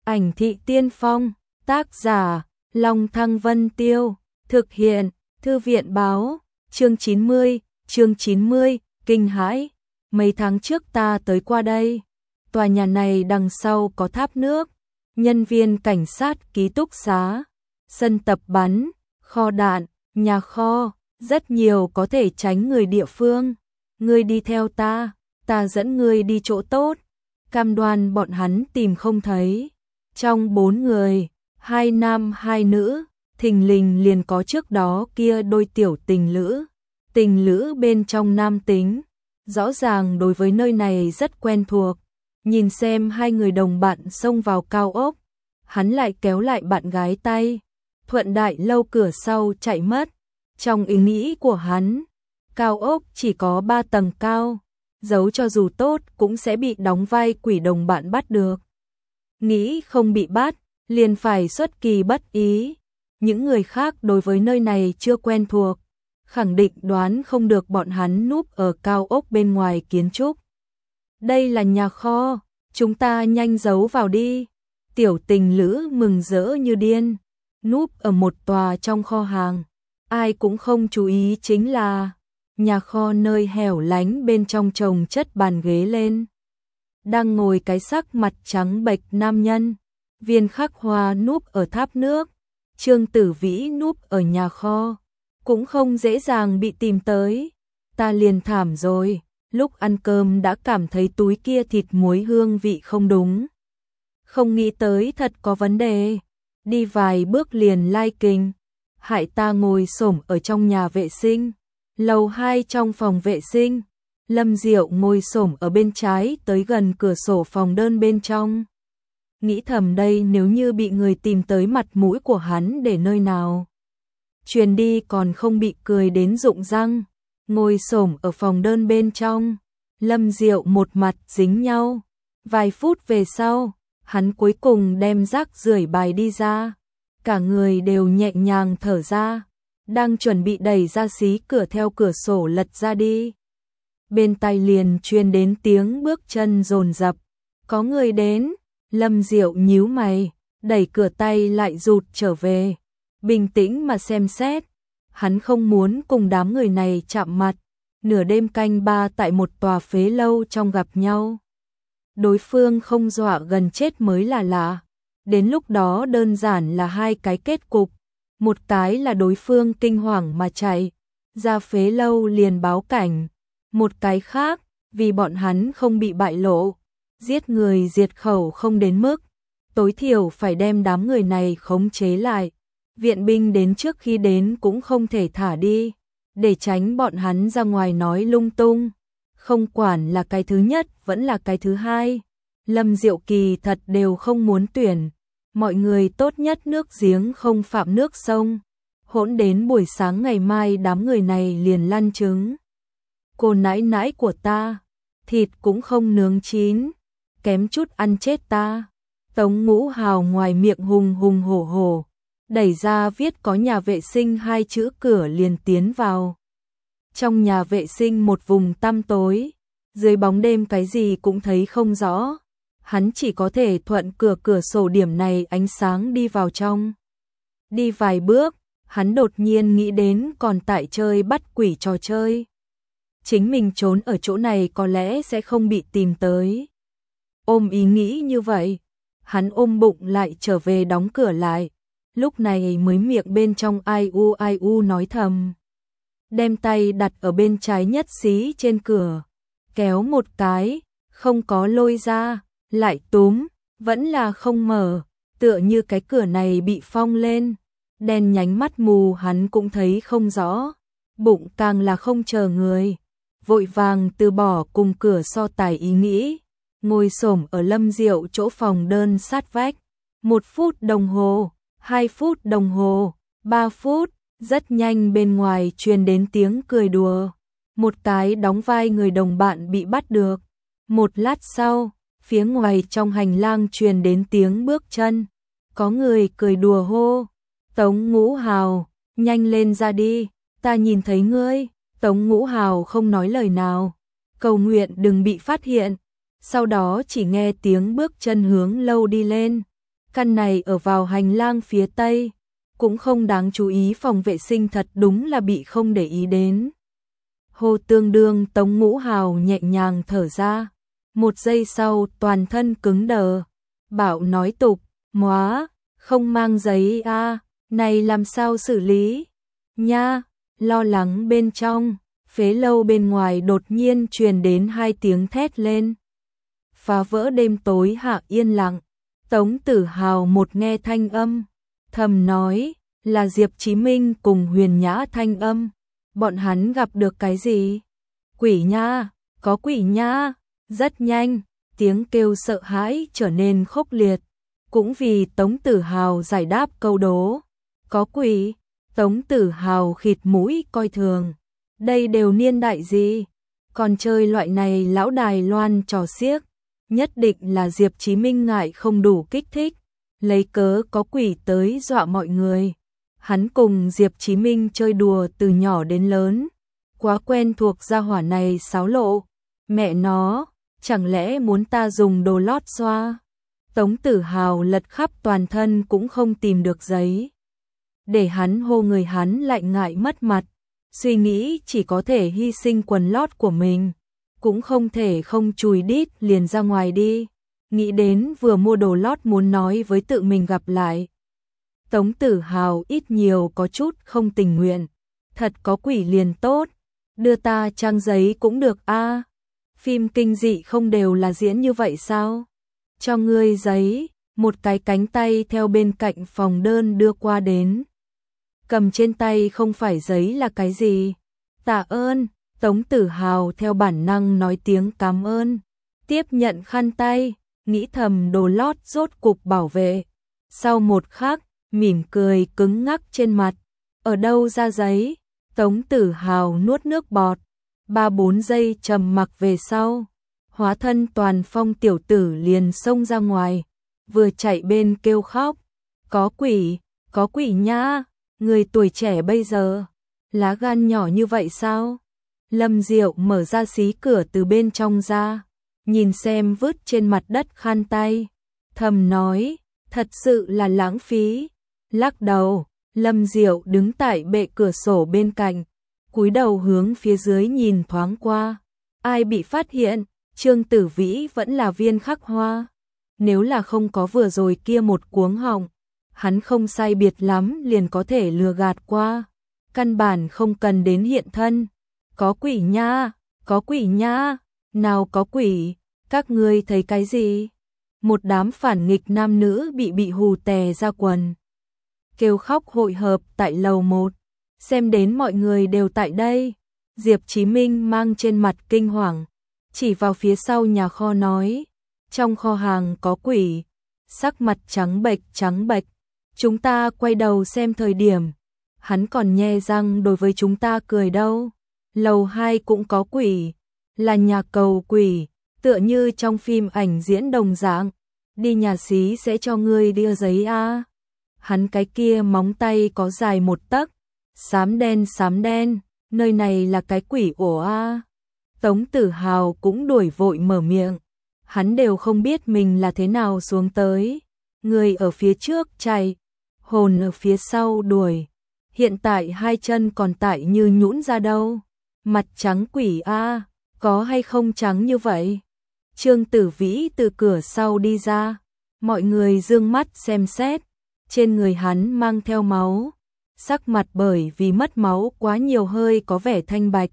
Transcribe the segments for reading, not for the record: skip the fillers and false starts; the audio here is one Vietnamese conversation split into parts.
Ảnh thị tiên phong, tác giả, Long Thăng Vân Tiêu, thực hiện, Thư viện báo, chương 90, kinh hãi. Mấy tháng trước ta tới qua đây, tòa nhà này đằng sau có tháp nước, nhân viên cảnh sát ký túc xá, sân tập bắn, kho đạn, nhà kho, rất nhiều có thể tránh người địa phương. Ngươi đi theo ta dẫn ngươi đi chỗ tốt, cam đoan bọn hắn tìm không thấy. Trong 4 người, 2 nam 2 nữ, thình lình liền có trước đó kia đôi tiểu tình lữ bên trong nam tính, rõ ràng đối với nơi này rất quen thuộc. Nhìn xem hai người đồng bạn xông vào cao ốc, hắn lại kéo lại bạn gái tay, thuận đại lâu cửa sau chạy mất. Trong ý nghĩ của hắn, cao ốc chỉ có 3 tầng cao, giấu cho dù tốt cũng sẽ bị đóng vai quỷ đồng bạn bắt được. Nghĩ không bị bắt, liền phải xuất kỳ bất ý. Những người khác đối với nơi này chưa quen thuộc, khẳng định đoán không được bọn hắn núp ở cao ốc bên ngoài kiến trúc. Đây là nhà kho, chúng ta nhanh giấu vào đi. Tiểu tình lữ mừng rỡ như điên, núp ở một tòa trong kho hàng. Ai cũng không chú ý chính là nhà kho nơi hẻo lánh bên trong chồng chất bàn ghế lên. Đang ngồi cái sắc mặt trắng bệch nam nhân, Viên Khắc Hoa núp ở tháp nước, Trương Tử Vĩ núp ở nhà kho, cũng không dễ dàng bị tìm tới. Ta liền thảm rồi, lúc ăn cơm đã cảm thấy túi kia thịt muối hương vị không đúng. Không nghĩ tới thật có vấn đề, đi vài bước liền lai kinh, hại ta ngồi xổm ở trong nhà vệ sinh, lầu 2 trong phòng vệ sinh. Lâm Diệu ngồi xổm ở bên trái tới gần cửa sổ phòng đơn bên trong. Nghĩ thầm đây nếu như bị người tìm tới mặt mũi của hắn để nơi nào truyền đi còn không bị cười đến rụng răng. Ngồi xổm ở phòng đơn bên trong, Lâm Diệu một mặt dính nhau. Vài phút về sau, hắn cuối cùng đem rác rưởi bài đi ra. Cả người đều nhẹ nhàng thở ra, đang chuẩn bị đẩy ra xí cửa theo cửa sổ lật ra đi. Bên tai liền truyền đến tiếng bước chân dồn dập. Có người đến. Lâm Diệu nhíu mày, đẩy cửa tay lại rụt trở về. Bình tĩnh mà xem xét, hắn không muốn cùng đám người này chạm mặt. Nửa đêm canh 3 tại một tòa phế lâu trong gặp nhau. Đối phương không dọa gần chết mới là lạ. Đến lúc đó đơn giản là hai cái kết cục. Một cái là đối phương kinh hoàng mà chạy ra phế lâu liền báo cảnh. Một cái khác, vì bọn hắn không bị bại lộ, giết người diệt khẩu không đến mức, tối thiểu phải đem đám người này khống chế lại. Viện binh đến trước khi đến cũng không thể thả đi, để tránh bọn hắn ra ngoài nói lung tung. Không quản là cái thứ nhất vẫn là cái thứ hai, Lâm Diệu kỳ thật đều không muốn tuyển. Mọi người tốt nhất nước giếng không phạm nước sông. Hỗn đến buổi sáng ngày mai đám người này liền lăn trứng. Cô nãi nãi của ta, thịt cũng không nướng chín, kém chút ăn chết ta. Tống Ngũ Hào ngoài miệng hùng hùng hổ hổ, đẩy ra viết có nhà vệ sinh 2 chữ cửa liền tiến vào. Trong nhà vệ sinh một vùng tăm tối, dưới bóng đêm cái gì cũng thấy không rõ. Hắn chỉ có thể thuận cửa sổ điểm này ánh sáng đi vào trong. Đi vài bước, hắn đột nhiên nghĩ đến còn tại chơi bắt quỷ trò chơi. Chính mình trốn ở chỗ này có lẽ sẽ không bị tìm tới. Ôm ý nghĩ như vậy, hắn ôm bụng lại trở về đóng cửa lại. Lúc này mới miệng bên trong ai u nói thầm. Đem tay đặt ở bên trái nhất xí trên cửa, kéo một cái, không có lôi ra, lại túm, vẫn là không mở, tựa như cái cửa này bị phong lên. Đen nhánh mắt mù hắn cũng thấy không rõ, bụng càng là không chờ người. Vội vàng từ bỏ cùng cửa so tài ý nghĩ, ngồi xổm ở Lâm Diệu chỗ phòng đơn sát vách. 1 phút đồng hồ, 2 phút đồng hồ, 3 phút, rất nhanh bên ngoài truyền đến tiếng cười đùa. Một cái đóng vai người đồng bạn bị bắt được. Một lát sau, phía ngoài trong hành lang truyền đến tiếng bước chân. Có người cười đùa hô, Tống Ngũ Hào, nhanh lên ra đi, ta nhìn thấy ngươi. Tống Ngũ Hào không nói lời nào, cầu nguyện đừng bị phát hiện. Sau đó chỉ nghe tiếng bước chân hướng lâu đi lên. Căn này ở vào hành lang phía tây, cũng không đáng chú ý, phòng vệ sinh thật đúng là bị không để ý đến. Hồ Tương Đương Tống Ngũ Hào nhẹ nhàng thở ra, một giây sau toàn thân cứng đờ, bảo nói tục, móa, không mang giấy a, này làm sao xử lý? Nha, lo lắng bên trong, phế lâu bên ngoài đột nhiên truyền đến hai tiếng thét lên. Phá vỡ đêm tối hạ yên lặng, Tống Tử Hào một nghe thanh âm, thầm nói, là Diệp Chí Minh cùng Huyền Nhã thanh âm, bọn hắn gặp được cái gì? Quỷ nha, có quỷ nha, rất nhanh, tiếng kêu sợ hãi trở nên khốc liệt, cũng vì Tống Tử Hào giải đáp câu đố, có quỷ, Tống Tử Hào khịt mũi coi thường, đây đều niên đại gì, còn chơi loại này lão Đài Loan trò xiếc, nhất định là Diệp Chí Minh ngại không đủ kích thích, lấy cớ có quỷ tới dọa mọi người. Hắn cùng Diệp Chí Minh chơi đùa từ nhỏ đến lớn, quá quen thuộc gia hỏa này xáo lộ, mẹ nó, chẳng lẽ muốn ta dùng đồ lót xoa? Tống Tử Hào lật khắp toàn thân cũng không tìm được giấy. Để hắn hô người hắn lại ngại mất mặt, suy nghĩ chỉ có thể hy sinh quần lót của mình, cũng không thể không chùi đít liền ra ngoài đi. Nghĩ đến vừa mua đồ lót muốn nói với tự mình gặp lại. Tống Tử Hào ít nhiều có chút không tình nguyện, thật có quỷ liền tốt, đưa ta trang giấy cũng được a. Phim kinh dị không đều là diễn như vậy sao? Cho ngươi giấy, một cái cánh tay theo bên cạnh phòng đơn đưa qua đến. Cầm trên tay không phải giấy là cái gì? Tạ ơn, Tống Tử Hào theo bản năng nói tiếng cảm ơn, tiếp nhận khăn tay, nghĩ thầm đồ lót rốt cục bảo vệ. Sau một khắc, mỉm cười cứng ngắc trên mặt, ở đâu ra giấy? Tống Tử Hào nuốt nước bọt, 3-4 giây trầm mặc về sau, hóa thân toàn phong tiểu tử liền xông ra ngoài, vừa chạy bên kêu khóc, có quỷ nha, người tuổi trẻ bây giờ, lá gan nhỏ như vậy sao? Lâm Diệu mở ra xí cửa từ bên trong ra, nhìn xem vứt trên mặt đất khăn tay, thầm nói, thật sự là lãng phí. Lắc đầu, Lâm Diệu đứng tại bệ cửa sổ bên cạnh, cúi đầu hướng phía dưới nhìn thoáng qua. Ai bị phát hiện, Trương Tử Vĩ vẫn là viên khắc hoa. Nếu là không có vừa rồi kia một cuống họng, hắn không sai biệt lắm liền có thể lừa gạt qua. Căn bản không cần đến hiện thân. Có quỷ nha, có quỷ nha, nào có quỷ, các ngươi thấy cái gì? Một đám phản nghịch nam nữ bị hù tè ra quần. Kêu khóc hội hợp tại lầu 1, xem đến mọi người đều tại đây. Diệp Chí Minh mang trên mặt kinh hoàng, chỉ vào phía sau nhà kho nói, trong kho hàng có quỷ, sắc mặt trắng bệch. Chúng ta quay đầu xem thời điểm, hắn còn nhe răng đối với chúng ta cười đâu. Lầu 2 cũng có quỷ, là nhà cầu quỷ, tựa như trong phim ảnh diễn đồng dạng, đi nhà xí sẽ cho ngươi đưa giấy a. Hắn cái kia móng tay có dài 1 tấc, xám đen, nơi này là cái quỷ ổ a. Tống Tử Hào cũng đuổi vội mở miệng, hắn đều không biết mình là thế nào xuống tới, người ở phía trước chạy, hồn ở phía sau đuổi, hiện tại hai chân còn tại như nhũn ra đâu. Mặt trắng quỷ a, có hay không trắng như vậy? Trương Tử Vĩ từ cửa sau đi ra, mọi người dương mắt xem xét, trên người hắn mang theo máu, sắc mặt bởi vì mất máu quá nhiều hơi có vẻ thanh bạch.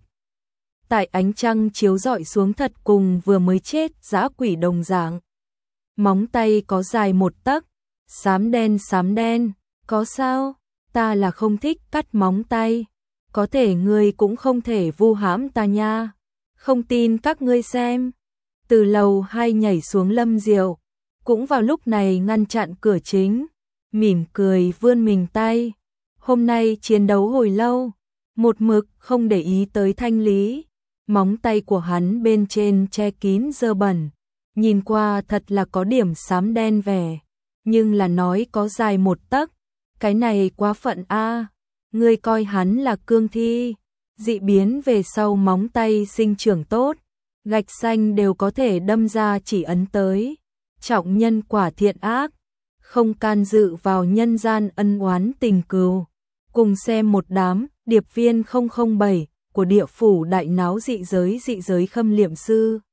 Tại ánh trăng chiếu rọi xuống thật cùng vừa mới chết dã quỷ đồng dạng. Móng tay có dài 1 tấc, xám đen, có sao? Ta là không thích cắt móng tay. Có thể ngươi cũng không thể vu hãm ta nha. Không tin các ngươi xem. Từ lầu 2 nhảy xuống Lâm Diệu, cũng vào lúc này ngăn chặn cửa chính, mỉm cười vươn mình tay. Hôm nay chiến đấu hồi lâu, một mực không để ý tới thanh lý. Móng tay của hắn bên trên che kín dơ bẩn, nhìn qua thật là có điểm xám đen vẻ, nhưng là nói có dài 1 tấc, cái này quá phận a. Ngươi coi hắn là cương thi, dị biến về sau móng tay sinh trưởng tốt, gạch xanh đều có thể đâm ra chỉ ấn tới. Trọng nhân quả thiện ác, không can dự vào nhân gian ân oán tình cừu. Cùng xem một đám điệp viên 007 của địa phủ đại náo dị giới khâm liệm sư.